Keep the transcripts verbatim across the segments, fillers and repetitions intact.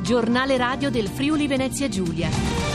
Giornale radio del Friuli Venezia Giulia.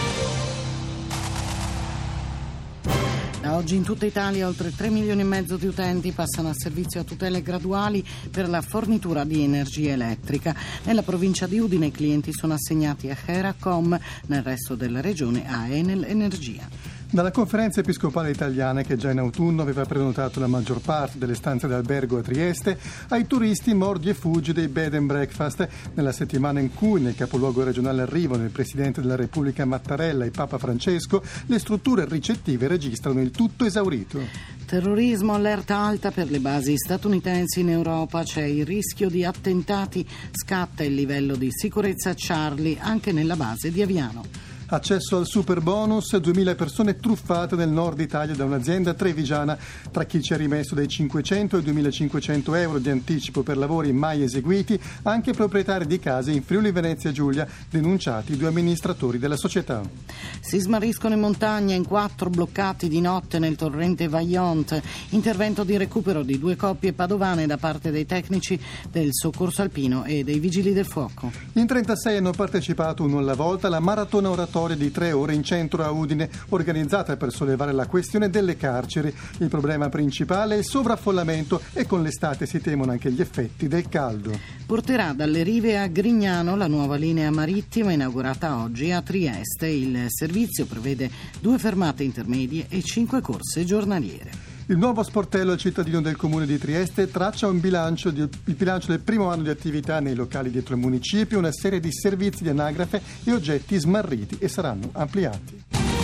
Da oggi in tutta Italia oltre tre milioni e mezzo di utenti passano a servizio a tutele graduali per la fornitura di energia elettrica. Nella provincia di Udine i clienti sono assegnati a Heracom, nel resto della regione a Enel Energia. Dalla Conferenza Episcopale Italiana, che già in autunno aveva prenotato la maggior parte delle stanze d'albergo a Trieste, ai turisti mordi e fuggi dei bed and breakfast. Nella settimana in cui nel capoluogo regionale arrivano il Presidente della Repubblica Mattarella e Papa Francesco, le strutture ricettive registrano il tutto esaurito. Terrorismo, allerta alta per le basi statunitensi in Europa, c'è il rischio di attentati, scatta il livello di sicurezza Charlie anche nella base di Aviano. Accesso al super bonus, duemila persone truffate nel nord Italia da un'azienda trevigiana. Tra chi ci ha rimesso dai cinquecento ai duemilacinquecento euro di anticipo per lavori mai eseguiti, anche proprietari di case in Friuli Venezia Giulia, denunciati due amministratori della società. Si smarriscono in montagna in quattro bloccati di notte nel torrente Vaillant. Intervento di recupero di due coppie padovane da parte dei tecnici del soccorso alpino e dei vigili del fuoco. In trentasei hanno partecipato uno alla volta alla maratona oratoria di tre ore in centro a Udine, organizzata per sollevare la questione delle carceri. Il problema principale è il sovraffollamento e con l'estate si temono anche gli effetti del caldo. Porterà dalle rive a Grignano la nuova linea marittima inaugurata oggi a Trieste. Il servizio prevede due fermate intermedie e cinque corse giornaliere. Il nuovo sportello al cittadino del comune di Trieste traccia un bilancio, di, il bilancio del primo anno di attività nei locali dietro il municipio, una serie di servizi di anagrafe e oggetti smarriti e saranno ampliati.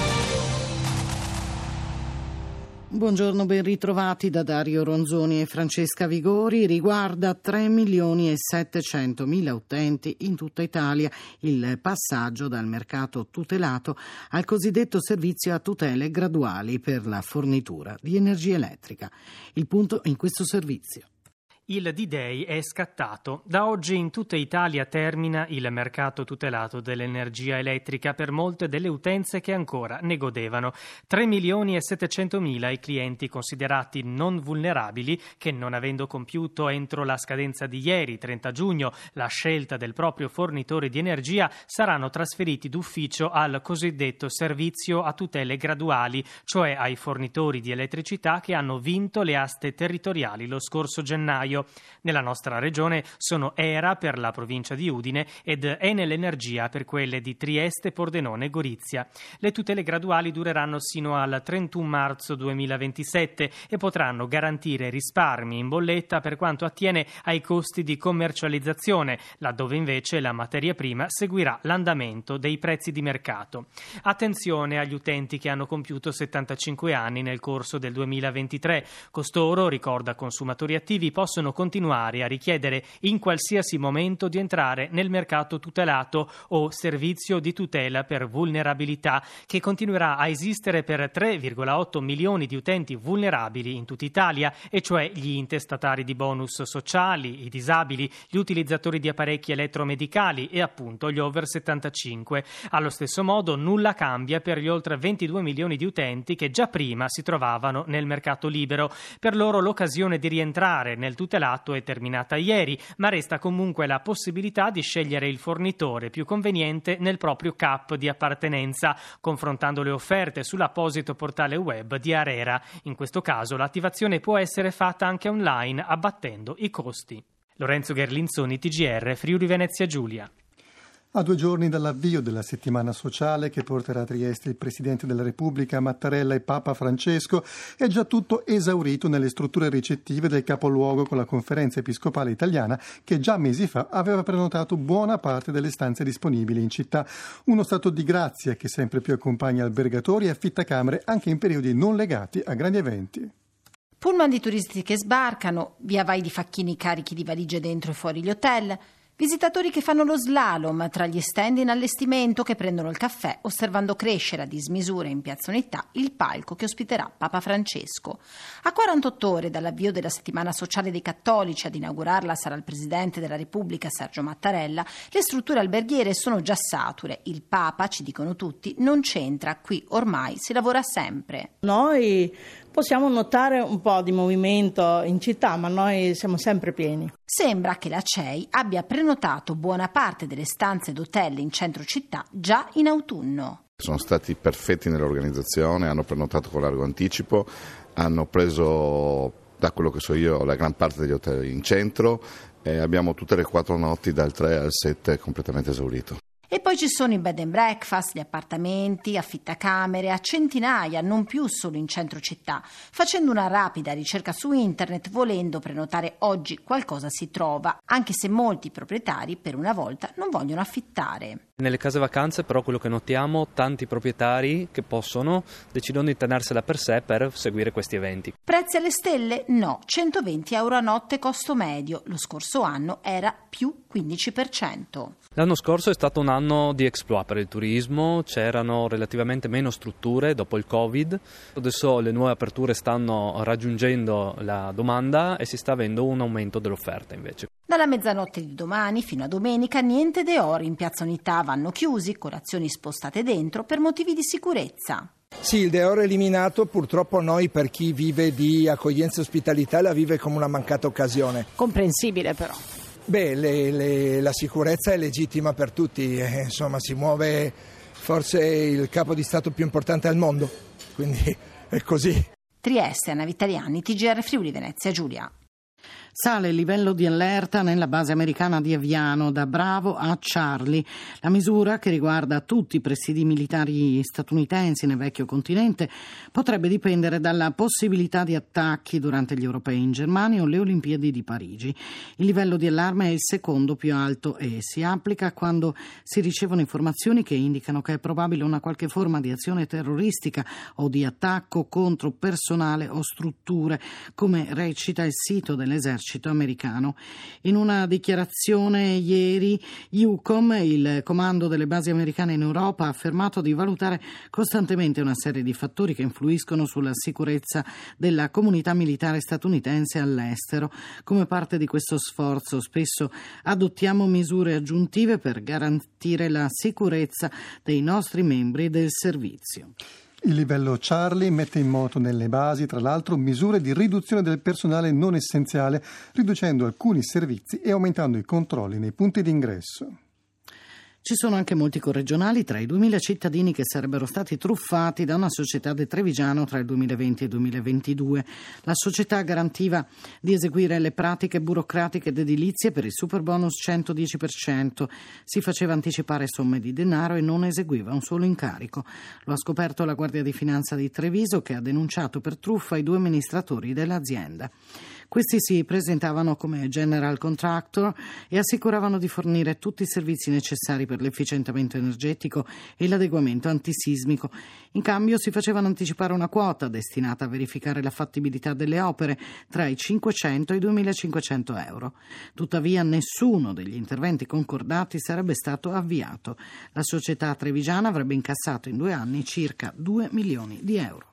Buongiorno, ben ritrovati da Dario Ronzoni e Francesca Vigori. Riguarda tre milioni e settecentomila utenti in tutta Italia il passaggio dal mercato tutelato al cosiddetto servizio a tutele graduali per la fornitura di energia elettrica. Il punto in questo servizio. Il D-Day è scattato. Da oggi in tutta Italia termina il mercato tutelato dell'energia elettrica per molte delle utenze che ancora ne godevano. tre milioni e settecentomila i clienti considerati non vulnerabili che, non avendo compiuto entro la scadenza di ieri, trenta giugno, la scelta del proprio fornitore di energia, saranno trasferiti d'ufficio al cosiddetto servizio a tutele graduali, cioè ai fornitori di elettricità che hanno vinto le aste territoriali lo scorso gennaio. Nella nostra regione sono E R A per la provincia di Udine ed Enel Energia per quelle di Trieste, Pordenone e Gorizia. Le tutele graduali dureranno sino al trentuno marzo duemilaventisette e potranno garantire risparmi in bolletta per quanto attiene ai costi di commercializzazione, laddove invece la materia prima seguirà l'andamento dei prezzi di mercato. Attenzione agli utenti che hanno compiuto settantacinque anni nel corso del duemilaventitré. Costoro, ricorda Consumatori Attivi, possono continuare a richiedere in qualsiasi momento di entrare nel mercato tutelato o servizio di tutela per vulnerabilità, che continuerà a esistere per tre virgola otto milioni di utenti vulnerabili in tutta Italia, e cioè gli intestatari di bonus sociali, i disabili, gli utilizzatori di apparecchi elettromedicali e appunto gli over settantacinque. Allo stesso modo nulla cambia per gli oltre ventidue milioni di utenti che già prima si trovavano nel mercato libero. Per loro l'occasione di rientrare nel tutelato è terminata ieri, ma resta comunque la possibilità di scegliere il fornitore più conveniente nel proprio C A P di appartenenza, confrontando le offerte sull'apposito portale web di Arera. In questo caso l'attivazione può essere fatta anche online, abbattendo i costi. Lorenzo Gherlinzoni, T G R, Friuli Venezia Giulia. A due giorni dall'avvio della settimana sociale che porterà a Trieste il Presidente della Repubblica Mattarella e Papa Francesco, è già tutto esaurito nelle strutture ricettive del capoluogo, con la Conferenza Episcopale Italiana che già mesi fa aveva prenotato buona parte delle stanze disponibili in città. Uno stato di grazia che sempre più accompagna albergatori e affittacamere anche in periodi non legati a grandi eventi. Pullman di turisti che sbarcano, via vai di facchini carichi di valigie dentro e fuori gli hotel, visitatori che fanno lo slalom tra gli stand in allestimento, che prendono il caffè osservando crescere a dismisura in Piazza Unità il palco che ospiterà Papa Francesco. A quarantotto ore dall'avvio della settimana sociale dei cattolici, ad inaugurarla sarà il Presidente della Repubblica Sergio Mattarella, le strutture alberghiere sono già sature. Il Papa, ci dicono tutti, non c'entra, qui ormai si lavora sempre. Noi possiamo notare un po' di movimento in città, ma noi siamo sempre pieni. Sembra che la C E I abbia prenotato buona parte delle stanze d'hotel in centro città già in autunno. Sono stati perfetti nell'organizzazione, hanno prenotato con largo anticipo, hanno preso, da quello che so io, la gran parte degli hotel in centro e abbiamo tutte le quattro notti dal tre al sette completamente esaurito. E poi ci sono i bed and breakfast, gli appartamenti, affittacamere a centinaia, non più solo in centro città. Facendo una rapida ricerca su internet, volendo prenotare oggi, qualcosa si trova, anche se molti proprietari per una volta non vogliono affittare. Nelle case vacanze però quello che notiamo, tanti proprietari che possono decidono di tenersela per sé per seguire questi eventi. Prezzi alle stelle? No, centoventi euro a notte costo medio. Lo scorso anno era più quindici per cento. L'anno scorso è stato un anno di exploit per il turismo, c'erano relativamente meno strutture dopo il Covid. Adesso le nuove aperture stanno raggiungendo la domanda e si sta avendo un aumento dell'offerta invece. Dalla mezzanotte di domani fino a domenica niente deori in Piazza Unità, vanno chiusi, colazioni spostate dentro per motivi di sicurezza. Sì, il deoro è eliminato, purtroppo noi per chi vive di accoglienza e ospitalità la vive come una mancata occasione. Comprensibile però. Beh, le, le, la sicurezza è legittima per tutti, eh, insomma si muove forse il capo di Stato più importante al mondo, quindi è così. Trieste, Anna Vitaliani, T G R Friuli Venezia Giulia. Sale il livello di allerta nella base americana di Aviano, da Bravo a Charlie. La misura, che riguarda tutti i presidi militari statunitensi nel vecchio continente, potrebbe dipendere dalla possibilità di attacchi durante gli europei in Germania o le Olimpiadi di Parigi. Il livello di allarme è il secondo più alto e si applica quando si ricevono informazioni che indicano che è probabile una qualche forma di azione terroristica o di attacco contro personale o strutture, come recita il sito dell'esercito americano. In una dichiarazione ieri, EUCOM, il comando delle basi americane in Europa, ha affermato di valutare costantemente una serie di fattori che influiscono sulla sicurezza della comunità militare statunitense all'estero. Come parte di questo sforzo, spesso adottiamo misure aggiuntive per garantire la sicurezza dei nostri membri del servizio. Il livello Charlie mette in moto nelle basi, tra l'altro, misure di riduzione del personale non essenziale, riducendo alcuni servizi e aumentando i controlli nei punti d'ingresso. Ci sono anche molti corregionali tra i duemila cittadini che sarebbero stati truffati da una società del Trevigiano tra il duemilaventi e il duemilaventidue. La società garantiva di eseguire le pratiche burocratiche ed edilizie per il superbonus cento dieci per cento. Si faceva anticipare somme di denaro e non eseguiva un solo incarico. Lo ha scoperto la Guardia di Finanza di Treviso, che ha denunciato per truffa i due amministratori dell'azienda. Questi si presentavano come general contractor e assicuravano di fornire tutti i servizi necessari per l'efficientamento energetico e l'adeguamento antisismico. In cambio si facevano anticipare una quota destinata a verificare la fattibilità delle opere tra i cinquecento e i duemilacinquecento euro. Tuttavia nessuno degli interventi concordati sarebbe stato avviato. La società trevigiana avrebbe incassato in due anni circa due milioni di euro.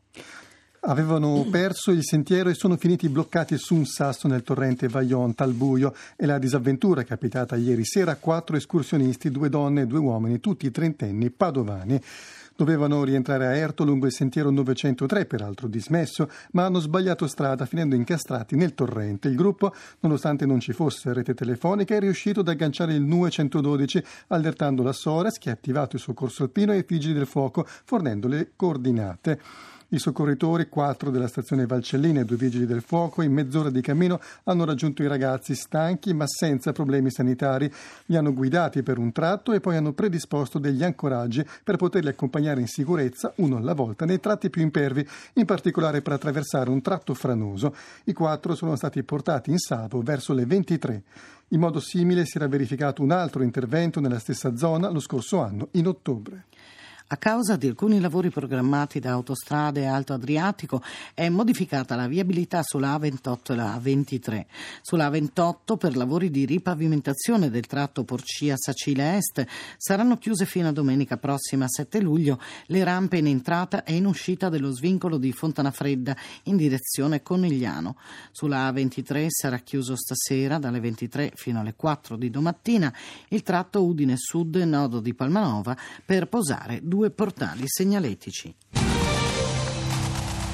Avevano perso il sentiero e sono finiti bloccati su un sasso nel torrente Vajont al buio. È la disavventura capitata ieri sera a quattro escursionisti, due donne e due uomini, tutti trentenni padovani. Dovevano rientrare a Erto lungo il sentiero novecentotre, peraltro dismesso, ma hanno sbagliato strada finendo incastrati nel torrente. Il gruppo, nonostante non ci fosse rete telefonica, è riuscito ad agganciare il NUE centododici, allertando la Sores, che ha attivato il soccorso alpino, e i vigili del fuoco, fornendo le coordinate. I soccorritori, quattro della stazione Valcellina e due vigili del fuoco, in mezz'ora di cammino hanno raggiunto i ragazzi stanchi ma senza problemi sanitari. Li hanno guidati per un tratto e poi hanno predisposto degli ancoraggi per poterli accompagnare in sicurezza, uno alla volta, nei tratti più impervi, in particolare per attraversare un tratto franoso. I quattro sono stati portati in salvo verso le ventitré. In modo simile si era verificato un altro intervento nella stessa zona lo scorso anno, in ottobre. A causa di alcuni lavori programmati da Autostrade Alto Adriatico è modificata la viabilità sulla A ventotto e la A ventitré. Sulla A ventotto, per lavori di ripavimentazione del tratto Porcia-Sacile Est, saranno chiuse fino a domenica prossima, sette luglio, le rampe in entrata e in uscita dello svincolo di Fontanafredda in direzione Conigliano. Sulla A ventitré sarà chiuso stasera dalle ventitré fino alle quattro di domattina il tratto Udine Sud, nodo di Palmanova, per posare due portali segnaletici.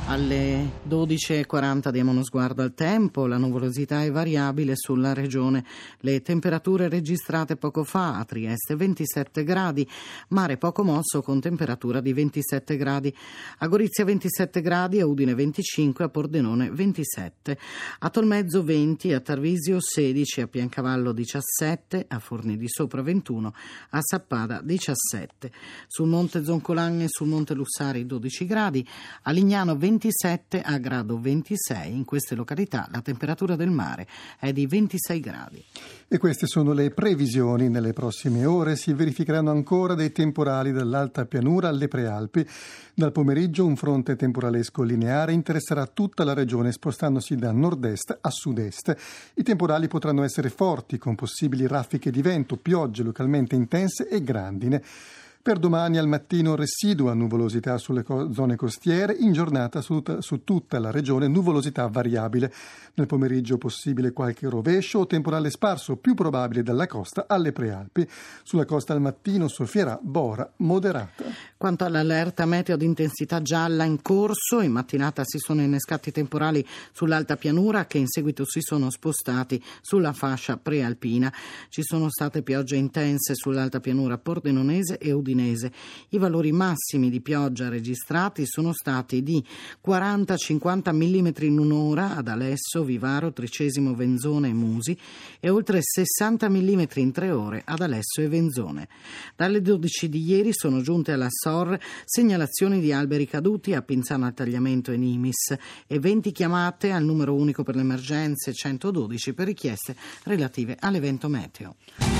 Alle dodici e quaranta diamo uno sguardo al tempo. La nuvolosità è variabile sulla regione. Le temperature registrate poco fa: a Trieste ventisette gradi, mare poco mosso con temperatura di ventisette gradi, a Gorizia ventisette gradi, a Udine venticinque, a Pordenone ventisette, a Tolmezzo venti, a Tarvisio sedici, a Piancavallo diciassette, a Forni di Sopra ventuno, a Sappada diciassette. Sul Monte Zoncolan e sul Monte Lussari dodici gradi, a Lignano ventisette, a Grado ventisei. In queste località la temperatura del mare è di ventisei gradi. E queste sono le previsioni. Nelle prossime ore si verificheranno ancora dei temporali dall'alta pianura alle prealpi. Dal pomeriggio un fronte temporalesco lineare interesserà tutta la regione, spostandosi da nord-est a sud-est. I temporali potranno essere forti, con possibili raffiche di vento, piogge localmente intense e grandine. Per domani al mattino residua nuvolosità sulle co- zone costiere, in giornata su, su tutta la regione nuvolosità variabile. Nel pomeriggio possibile qualche rovescio o temporale sparso, più probabile dalla costa alle prealpi. Sulla costa al mattino soffierà bora moderata. Quanto all'allerta meteo di intensità gialla in corso, in mattinata si sono innescati temporali sull'alta pianura che in seguito si sono spostati sulla fascia prealpina. Ci sono state piogge intense sull'alta pianura pordenonese e udinese. I valori massimi di pioggia registrati sono stati di quaranta cinquanta millimetri in un'ora ad Alesso, Vivaro, Tricesimo, Venzone e Musi e oltre sessanta millimetri in tre ore ad Alesso e Venzone. Dalle dodici di ieri sono giunte alla S O R segnalazioni di alberi caduti a Pinzano al Tagliamento e Nimis e venti chiamate al numero unico per le emergenze centododici per richieste relative all'evento meteo.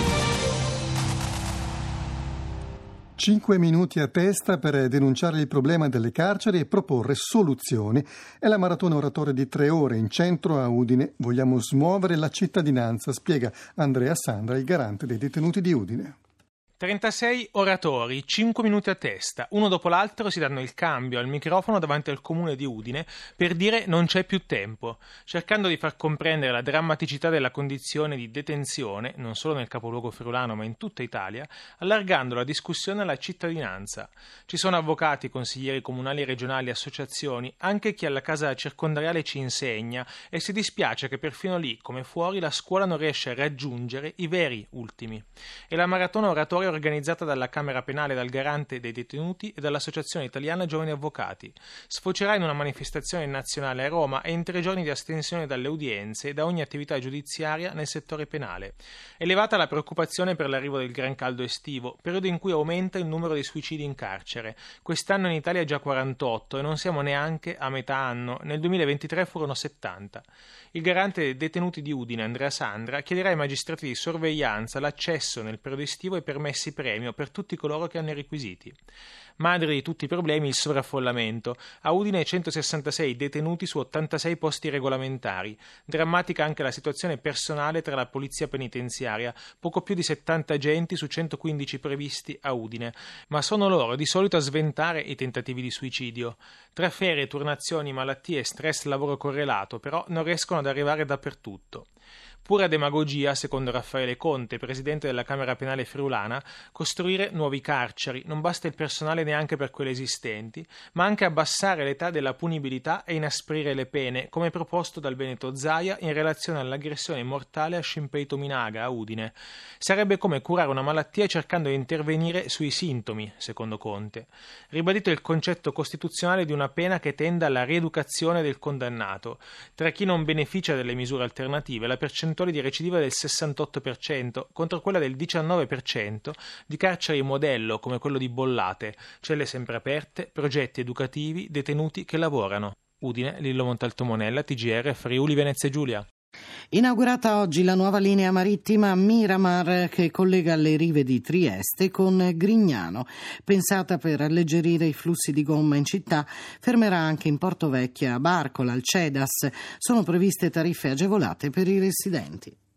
Cinque minuti a testa per denunciare il problema delle carceri e proporre soluzioni. È la maratona oratoria di tre ore in centro a Udine. Vogliamo smuovere la cittadinanza, spiega Andrea Sandra, il garante dei detenuti di Udine. trentasei oratori, cinque minuti a testa, uno dopo l'altro si danno il cambio al microfono davanti al comune di Udine per dire non c'è più tempo, cercando di far comprendere la drammaticità della condizione di detenzione, non solo nel capoluogo friulano ma in tutta Italia, allargando la discussione alla cittadinanza. Ci sono avvocati, consiglieri comunali, regionali, associazioni, anche chi alla casa circondariale ci insegna e si dispiace che perfino lì, come fuori, la scuola non riesce a raggiungere i veri ultimi. E la maratona oratoria organizzata dalla Camera Penale, dal Garante dei Detenuti e dall'Associazione Italiana Giovani Avvocati. Sfocerà in una manifestazione nazionale a Roma e in tre giorni di astensione dalle udienze e da ogni attività giudiziaria nel settore penale. Elevata la preoccupazione per l'arrivo del gran caldo estivo, periodo in cui aumenta il numero di suicidi in carcere. Quest'anno in Italia è già quarantotto e non siamo neanche a metà anno, nel duemilaventitré furono settanta. Il Garante dei Detenuti di Udine, Andrea Sandra, chiederà ai magistrati di sorveglianza l'accesso nel periodo estivo e permessi premio per tutti coloro che hanno i requisiti. Madre di tutti i problemi il sovraffollamento. A Udine centosessantasei detenuti su ottantasei posti regolamentari. Drammatica anche la situazione personale tra la polizia penitenziaria, poco più di settanta agenti su centoquindici previsti a Udine, ma sono loro di solito a sventare i tentativi di suicidio. Tra ferie, turnazioni, malattie e stress lavoro correlato, però non riescono ad arrivare dappertutto. Pura demagogia, secondo Raffaele Conte, presidente della Camera Penale friulana, costruire nuovi carceri, non basta il personale neanche per quelle esistenti, ma anche abbassare l'età della punibilità e inasprire le pene, come proposto dal Veneto Zaia in relazione all'aggressione mortale a Scimpei Tominaga a Udine. Sarebbe come curare una malattia cercando di intervenire sui sintomi, secondo Conte. Ribadito il concetto costituzionale di una pena che tenda alla rieducazione del condannato. Tra chi non beneficia delle misure alternative, la percentuale di recidiva del sessantotto per cento contro quella del diciannove per cento di carceri modello come quello di Bollate, celle sempre aperte, progetti educativi, detenuti che lavorano. Udine, Lillo Montalto Monella, T G R, Friuli Venezia Giulia. Inaugurata oggi la nuova linea marittima Miramar che collega le rive di Trieste con Grignano. Pensata per alleggerire i flussi di gomma in città, fermerà anche in Porto Vecchia, a Barcola, al Cedas. Sono previste tariffe agevolate per i residenti.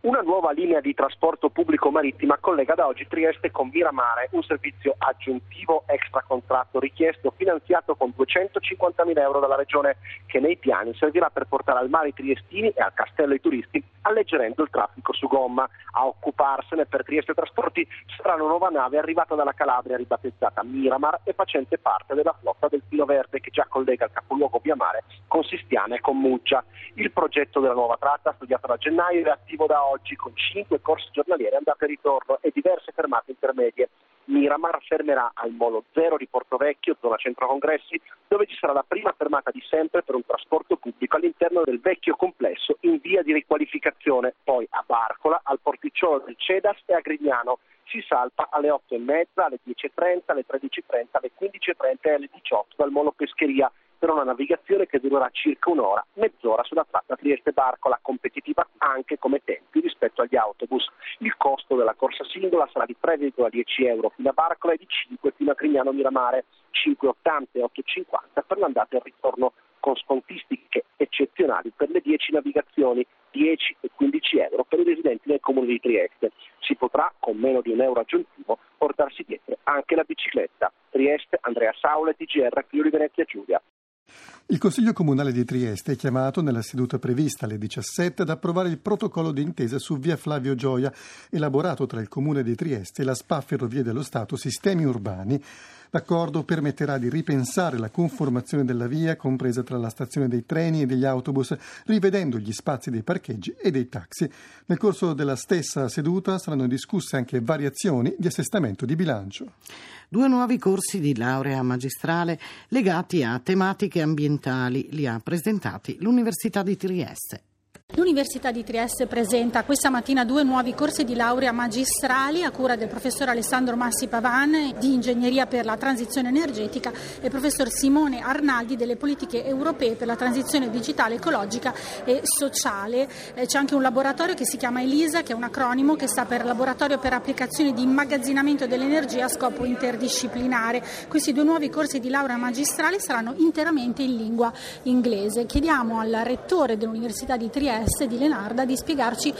Una nuova linea di trasporto pubblico marittima collega da oggi Trieste con Miramare, un servizio aggiuntivo extra contratto richiesto, finanziato con duecentocinquantamila euro dalla Regione, che nei piani servirà per portare al mare i triestini e al castello i turisti, alleggerendo il traffico su gomma. A occuparsene per Trieste Trasporti sarà una nuova nave arrivata dalla Calabria, ribattezzata Miramar e facente parte della flotta del Filo Verde, che già collega il capoluogo via mare con Sistiana e con Muggia. Il progetto della nuova tratta, studiato da gennaio, è attivo da oggi con cinque corsi giornaliere andata e ritorno e diverse fermate intermedie. Miramar fermerà al Molo Zero di Portovecchio, zona centro congressi, dove ci sarà la prima fermata di sempre per un trasporto pubblico all'interno del vecchio complesso in via di riqualificazione. Poi a Barcola, al porticciolo del Cedas e a Grignano. Si salpa alle otto e mezza, alle dieci e trenta, alle tredici e trenta, alle quindici e trenta e alle diciotto dal Molo Pescheria, per una navigazione che durerà circa un'ora, mezz'ora sulla tratta Trieste-Barcola, competitiva anche come tempi rispetto agli autobus. Il costo della corsa singola sarà di tre virgola dieci euro fino a Barcola e di cinque fino a Grignano Miramare, cinque virgola ottanta e otto virgola cinquanta per l'andata e il ritorno, con scontistiche eccezionali per le dieci navigazioni, dieci e quindici euro per i residenti nel comune di Trieste. Si potrà, con meno di un euro aggiuntivo, portarsi dietro anche la bicicletta. Trieste, Andrea Saula, T G R, Friuli Venezia Giulia. Il Consiglio Comunale di Trieste è chiamato nella seduta prevista alle diciassette ad approvare il protocollo d'intesa su via Flavio Gioia, elaborato tra il Comune di Trieste e la S P A Ferrovie dello Stato Sistemi Urbani. L'accordo permetterà di ripensare la conformazione della via, compresa tra la stazione dei treni e degli autobus, rivedendo gli spazi dei parcheggi e dei taxi. Nel corso della stessa seduta saranno discusse anche variazioni di assestamento di bilancio. Due nuovi corsi di laurea magistrale legati a tematiche ambientali li ha presentati l'Università di Trieste. L'Università di Trieste presenta questa mattina due nuovi corsi di laurea magistrali a cura del professor Alessandro Massi Pavan di Ingegneria per la transizione energetica e il professor Simone Arnaldi delle politiche europee per la transizione digitale, ecologica e sociale. C'è anche un laboratorio che si chiama ELISA, che è un acronimo che sta per Laboratorio per applicazioni di immagazzinamento dell'energia a scopo interdisciplinare. Questi due nuovi corsi di laurea magistrale saranno interamente in lingua inglese. Chiediamo al rettore dell'Università di Trieste, di Lenarda, di spiegarci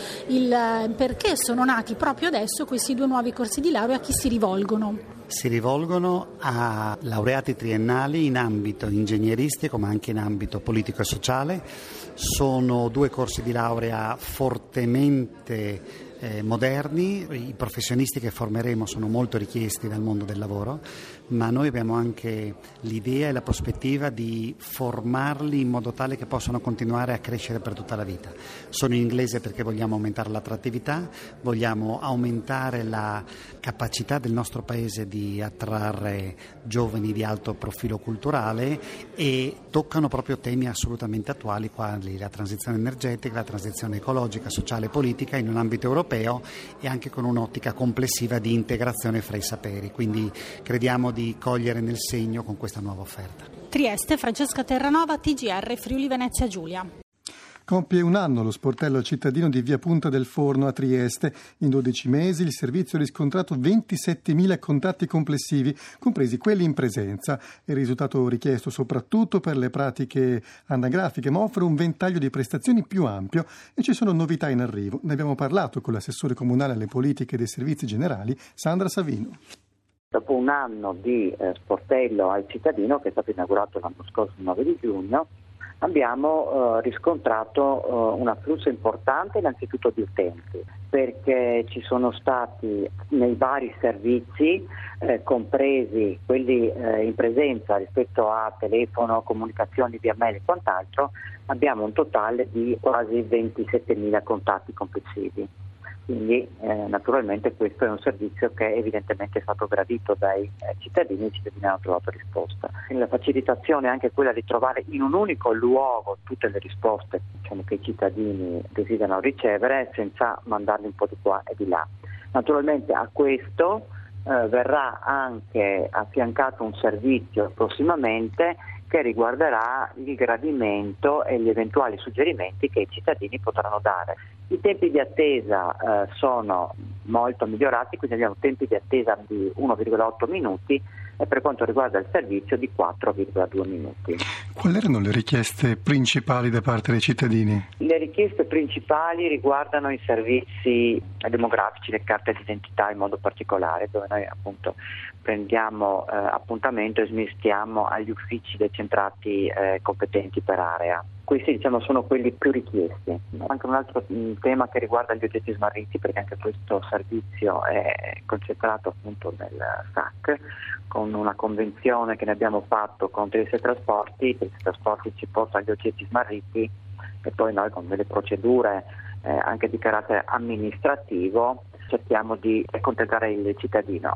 il perché sono nati proprio adesso questi due nuovi corsi di laurea, a chi si rivolgono. Si rivolgono a laureati triennali in ambito ingegneristico ma anche in ambito politico e sociale. Sono due corsi di laurea fortemente Eh, moderni, i professionisti che formeremo sono molto richiesti dal mondo del lavoro, ma noi abbiamo anche l'idea e la prospettiva di formarli in modo tale che possano continuare a crescere per tutta la vita. Sono in inglese perché vogliamo aumentare l'attrattività, vogliamo aumentare la capacità del nostro paese di attrarre giovani di alto profilo culturale e toccano proprio temi assolutamente attuali quali la transizione energetica, la transizione ecologica, sociale e politica in un ambito europeo e anche con un'ottica complessiva di integrazione fra i saperi, quindi crediamo di cogliere nel segno con questa nuova offerta. Trieste, Francesca Terranova, T G R, Friuli Venezia Giulia. Compie un anno lo sportello cittadino di via Punta del Forno a Trieste. In dodici mesi il servizio ha riscontrato ventisettemila contatti complessivi, compresi quelli in presenza. È il risultato richiesto soprattutto per le pratiche anagrafiche, ma offre un ventaglio di prestazioni più ampio e ci sono novità in arrivo. Ne abbiamo parlato con l'assessore comunale alle politiche e dei servizi generali, Sandra Savino. Dopo un anno di eh, sportello al cittadino, che è stato inaugurato l'anno scorso il nove di giugno, abbiamo eh, riscontrato eh, un afflusso importante innanzitutto di utenti, perché ci sono stati nei vari servizi, eh, compresi quelli eh, in presenza rispetto a telefono, comunicazioni via mail e quant'altro, abbiamo un totale di quasi ventisettemila contatti complessivi. Quindi eh, naturalmente questo è un servizio che evidentemente è stato gradito dai eh, cittadini e i cittadini hanno trovato risposta. Quindi la facilitazione è anche quella di trovare in un unico luogo tutte le risposte, diciamo, che i cittadini desiderano ricevere senza mandarli un po' di qua e di là. Naturalmente a questo eh, verrà anche affiancato un servizio prossimamente che riguarderà il gradimento e gli eventuali suggerimenti che i cittadini potranno dare. I tempi di attesa eh, sono molto migliorati, quindi abbiamo tempi di attesa di uno virgola otto minuti e per quanto riguarda il servizio di quattro virgola due minuti. Quali erano le richieste principali da parte dei cittadini? Le richieste principali riguardano i servizi demografici, le carte d'identità in modo particolare, dove noi appunto prendiamo eh, appuntamento e smestiamo agli uffici decentrati eh, competenti per area. Questi diciamo sono quelli più richiesti. Anche un altro mh, tema che riguarda gli oggetti smarriti, perché anche questo servizio è concentrato appunto nel S A C, con una convenzione che ne abbiamo fatto con Trieste Trasporti. Trieste Trasporti ci porta gli oggetti smarriti e poi noi con delle procedure eh, anche di carattere amministrativo cerchiamo di accontentare il cittadino.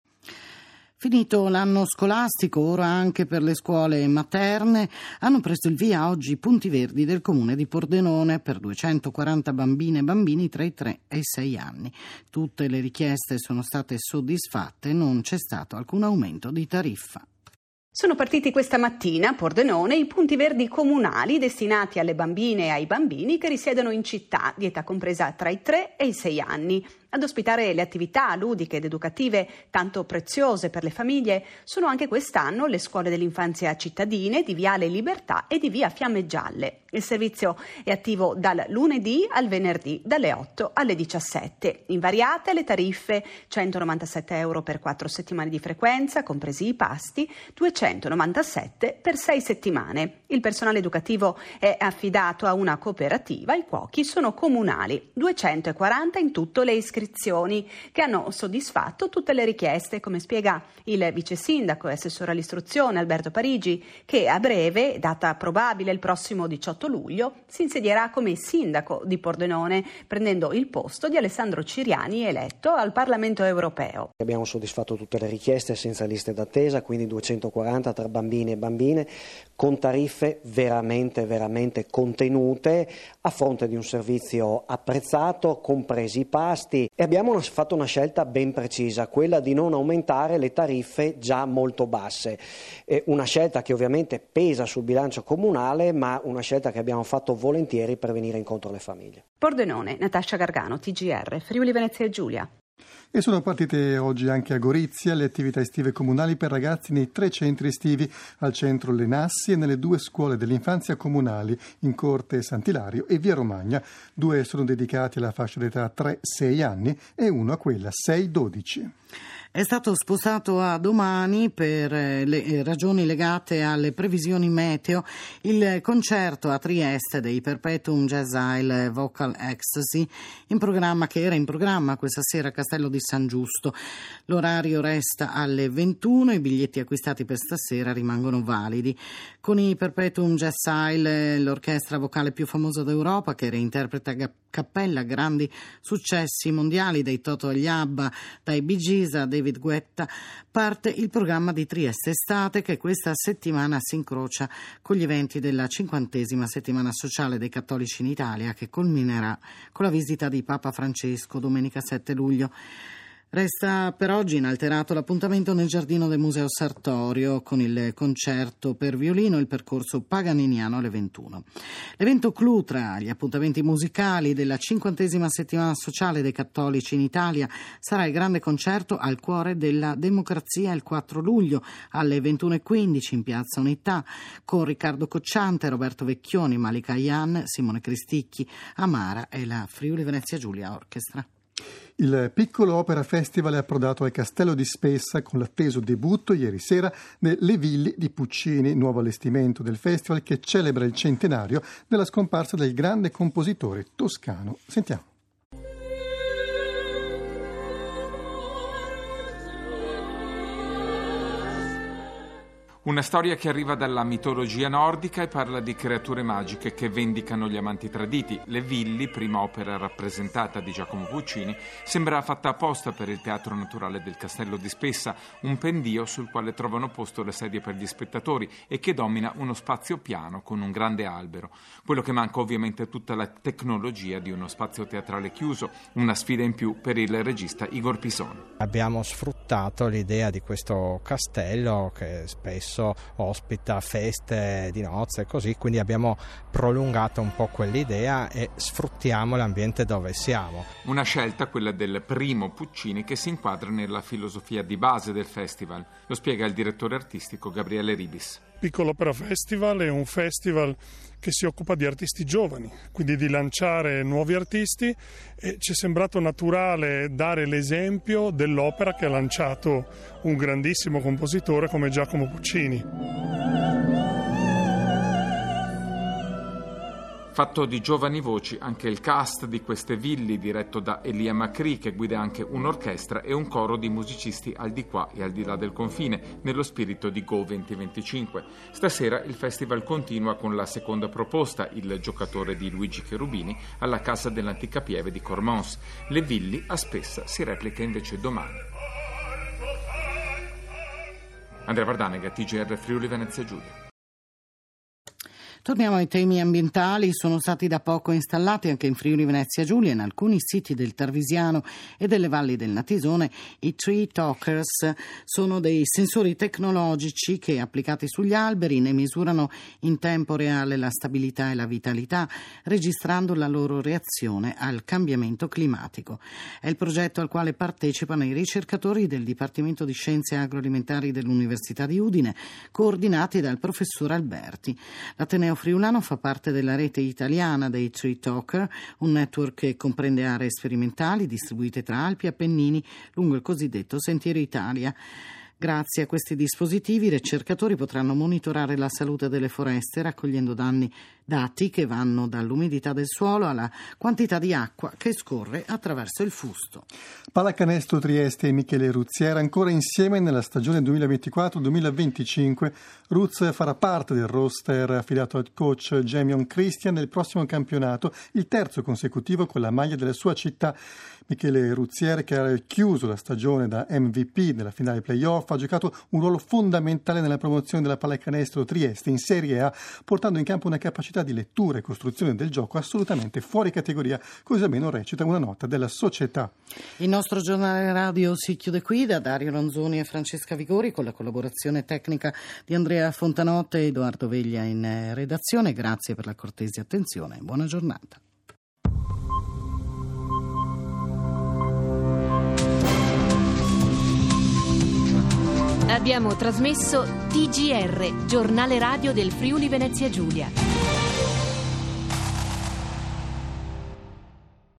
Finito l'anno scolastico, ora anche per le scuole materne hanno preso il via oggi i punti verdi del comune di Pordenone per duecentoquaranta bambine e bambini tra i tre e i sei anni. Tutte le richieste sono state soddisfatte e non c'è stato alcun aumento di tariffa. Sono partiti questa mattina a Pordenone i punti verdi comunali destinati alle bambine e ai bambini che risiedono in città di età compresa tra i tre e i sei anni. Ad ospitare le attività ludiche ed educative tanto preziose per le famiglie sono anche quest'anno le scuole dell'infanzia cittadine di Viale Libertà e di Via Fiamme Gialle. Il servizio è attivo dal lunedì al venerdì dalle otto alle diciassette. Invariate le tariffe: centonovantasette euro per quattro settimane di frequenza, compresi i pasti, duecentonovantasette per sei settimane. Il personale educativo è affidato a una cooperativa, i cuochi sono comunali, duecentoquaranta in tutto le iscrizioni che hanno soddisfatto tutte le richieste, come spiega il vice sindaco e assessore all'istruzione Alberto Parigi, che a breve, data probabile il prossimo diciotto luglio, si insedierà come sindaco di Pordenone, prendendo il posto di Alessandro Ciriani, eletto al Parlamento europeo. Abbiamo soddisfatto tutte le richieste senza liste d'attesa, quindi duecentoquaranta tra bambini e bambine, con tariffe veramente, veramente contenute, a fronte di un servizio apprezzato, compresi i pasti. E abbiamo fatto una scelta ben precisa, quella di non aumentare le tariffe già molto basse. Eh, una scelta che ovviamente pesa sul bilancio comunale, ma una scelta che abbiamo fatto volentieri per venire incontro alle famiglie. Pordenone, Natascia Gargano, T G R, Friuli Venezia Giulia. E sono partite oggi anche a Gorizia le attività estive comunali per ragazzi nei tre centri estivi, al centro Le Nassi e nelle due scuole dell'infanzia comunali in Corte Sant'Ilario e Via Romagna. Due sono dedicati alla fascia d'età tre sei anni e uno a quella sei dodici. È stato spostato a domani per le ragioni legate alle previsioni meteo il concerto a Trieste dei Perpetuum Jazzile Vocal Ecstasy, in programma che era in programma questa sera a Castello di San Giusto. L'orario resta alle ventuno, i biglietti acquistati per stasera rimangono validi. Con i Perpetuum Jazzile, l'orchestra vocale più famosa d'Europa, che reinterpreta a cappella grandi successi mondiali dai Toto agli ABBA, dai Bee Gees a David Guetta, parte il programma di Trieste Estate, che questa settimana si incrocia con gli eventi della cinquantesima settimana sociale dei cattolici in Italia, che culminerà con la visita di Papa Francesco domenica sette luglio. Resta per oggi inalterato l'appuntamento nel giardino del Museo Sartorio con il concerto per violino e il percorso paganiniano alle ventuno. L'evento clou tra gli appuntamenti musicali della cinquantesima settimana sociale dei cattolici in Italia sarà il grande concerto al cuore della democrazia il quattro luglio alle ventuno e quindici in Piazza Unità con Riccardo Cocciante, Roberto Vecchioni, Malika Ayan, Simone Cristicchi, Amara e la Friuli Venezia Giulia Orchestra. Il Piccolo Opera Festival è approdato al Castello di Spessa con l'atteso debutto ieri sera delle Villi di Puccini, nuovo allestimento del festival che celebra il centenario della scomparsa del grande compositore toscano. Sentiamo. Una storia che arriva dalla mitologia nordica e parla di creature magiche che vendicano gli amanti traditi. Le Villi, prima opera rappresentata di Giacomo Puccini, sembra fatta apposta per il Teatro Naturale del Castello di Spessa, un pendio sul quale trovano posto le sedie per gli spettatori e che domina uno spazio piano con un grande albero. Quello che manca ovviamente è tutta la tecnologia di uno spazio teatrale chiuso, una sfida in più per il regista Igor Pisoni. Abbiamo sfruttato l'idea di questo castello che spesso spesso ospita feste di nozze e così, quindi abbiamo prolungato un po' quell'idea e sfruttiamo l'ambiente dove siamo. Una scelta, quella del primo Puccini, che si inquadra nella filosofia di base del festival. Lo spiega il direttore artistico Gabriele Ribis. Piccolo Opera Festival è un festival che si occupa di artisti giovani, quindi di lanciare nuovi artisti, e ci è sembrato naturale dare l'esempio dell'opera che ha lanciato un grandissimo compositore come Giacomo Puccini. Fatto di giovani voci anche il cast di Queste Villi, diretto da Elia Macri, che guida anche un'orchestra e un coro di musicisti al di qua e al di là del confine, nello spirito di Go duemilaventicinque. Stasera il festival continua con la seconda proposta, Il giocatore di Luigi Cherubini, alla Casa dell'Antica Pieve di Cormons. Le Villi a Spessa si replica invece domani. Andrea Vardanega, T G R Friuli Venezia Giulia. Torniamo ai temi ambientali. Sono stati da poco installati anche in Friuli Venezia Giulia, in alcuni siti del Tarvisiano e delle valli del Natisone, i Tree Talkers. Sono dei sensori tecnologici che, applicati sugli alberi, ne misurano in tempo reale la stabilità e la vitalità, registrando la loro reazione al cambiamento climatico. È il progetto al quale partecipano i ricercatori del Dipartimento di Scienze Agroalimentari dell'Università di Udine, coordinati dal professor Alberti. L'Ateneo Friulano fa parte della rete italiana dei Tree Talker, un network che comprende aree sperimentali distribuite tra Alpi e Appennini lungo il cosiddetto Sentiero Italia. Grazie a questi dispositivi i ricercatori potranno monitorare la salute delle foreste raccogliendo danni, dati che vanno dall'umidità del suolo alla quantità di acqua che scorre attraverso il fusto. Pallacanestro Trieste e Michele Ruziera ancora insieme nella stagione duemilaventiquattro duemilaventicinque. Ruz farà parte del roster affidato al coach Jemion Christian nel prossimo campionato, il terzo consecutivo con la maglia della sua città. Michele Ruziera, che ha chiuso la stagione da M V P nella finale playoff, ha giocato un ruolo fondamentale nella promozione della Pallacanestro Trieste in Serie A, portando in campo una capacità di lettura e costruzione del gioco assolutamente fuori categoria, così almeno recita una nota della società. Il nostro giornale radio si chiude qui. Da Dario Ronzoni e Francesca Vigori, con la collaborazione tecnica di Andrea Fontanotte e Edoardo Veglia in redazione. Grazie per la cortese attenzione. Buona giornata. Abbiamo trasmesso T G R, giornale radio del Friuli Venezia Giulia.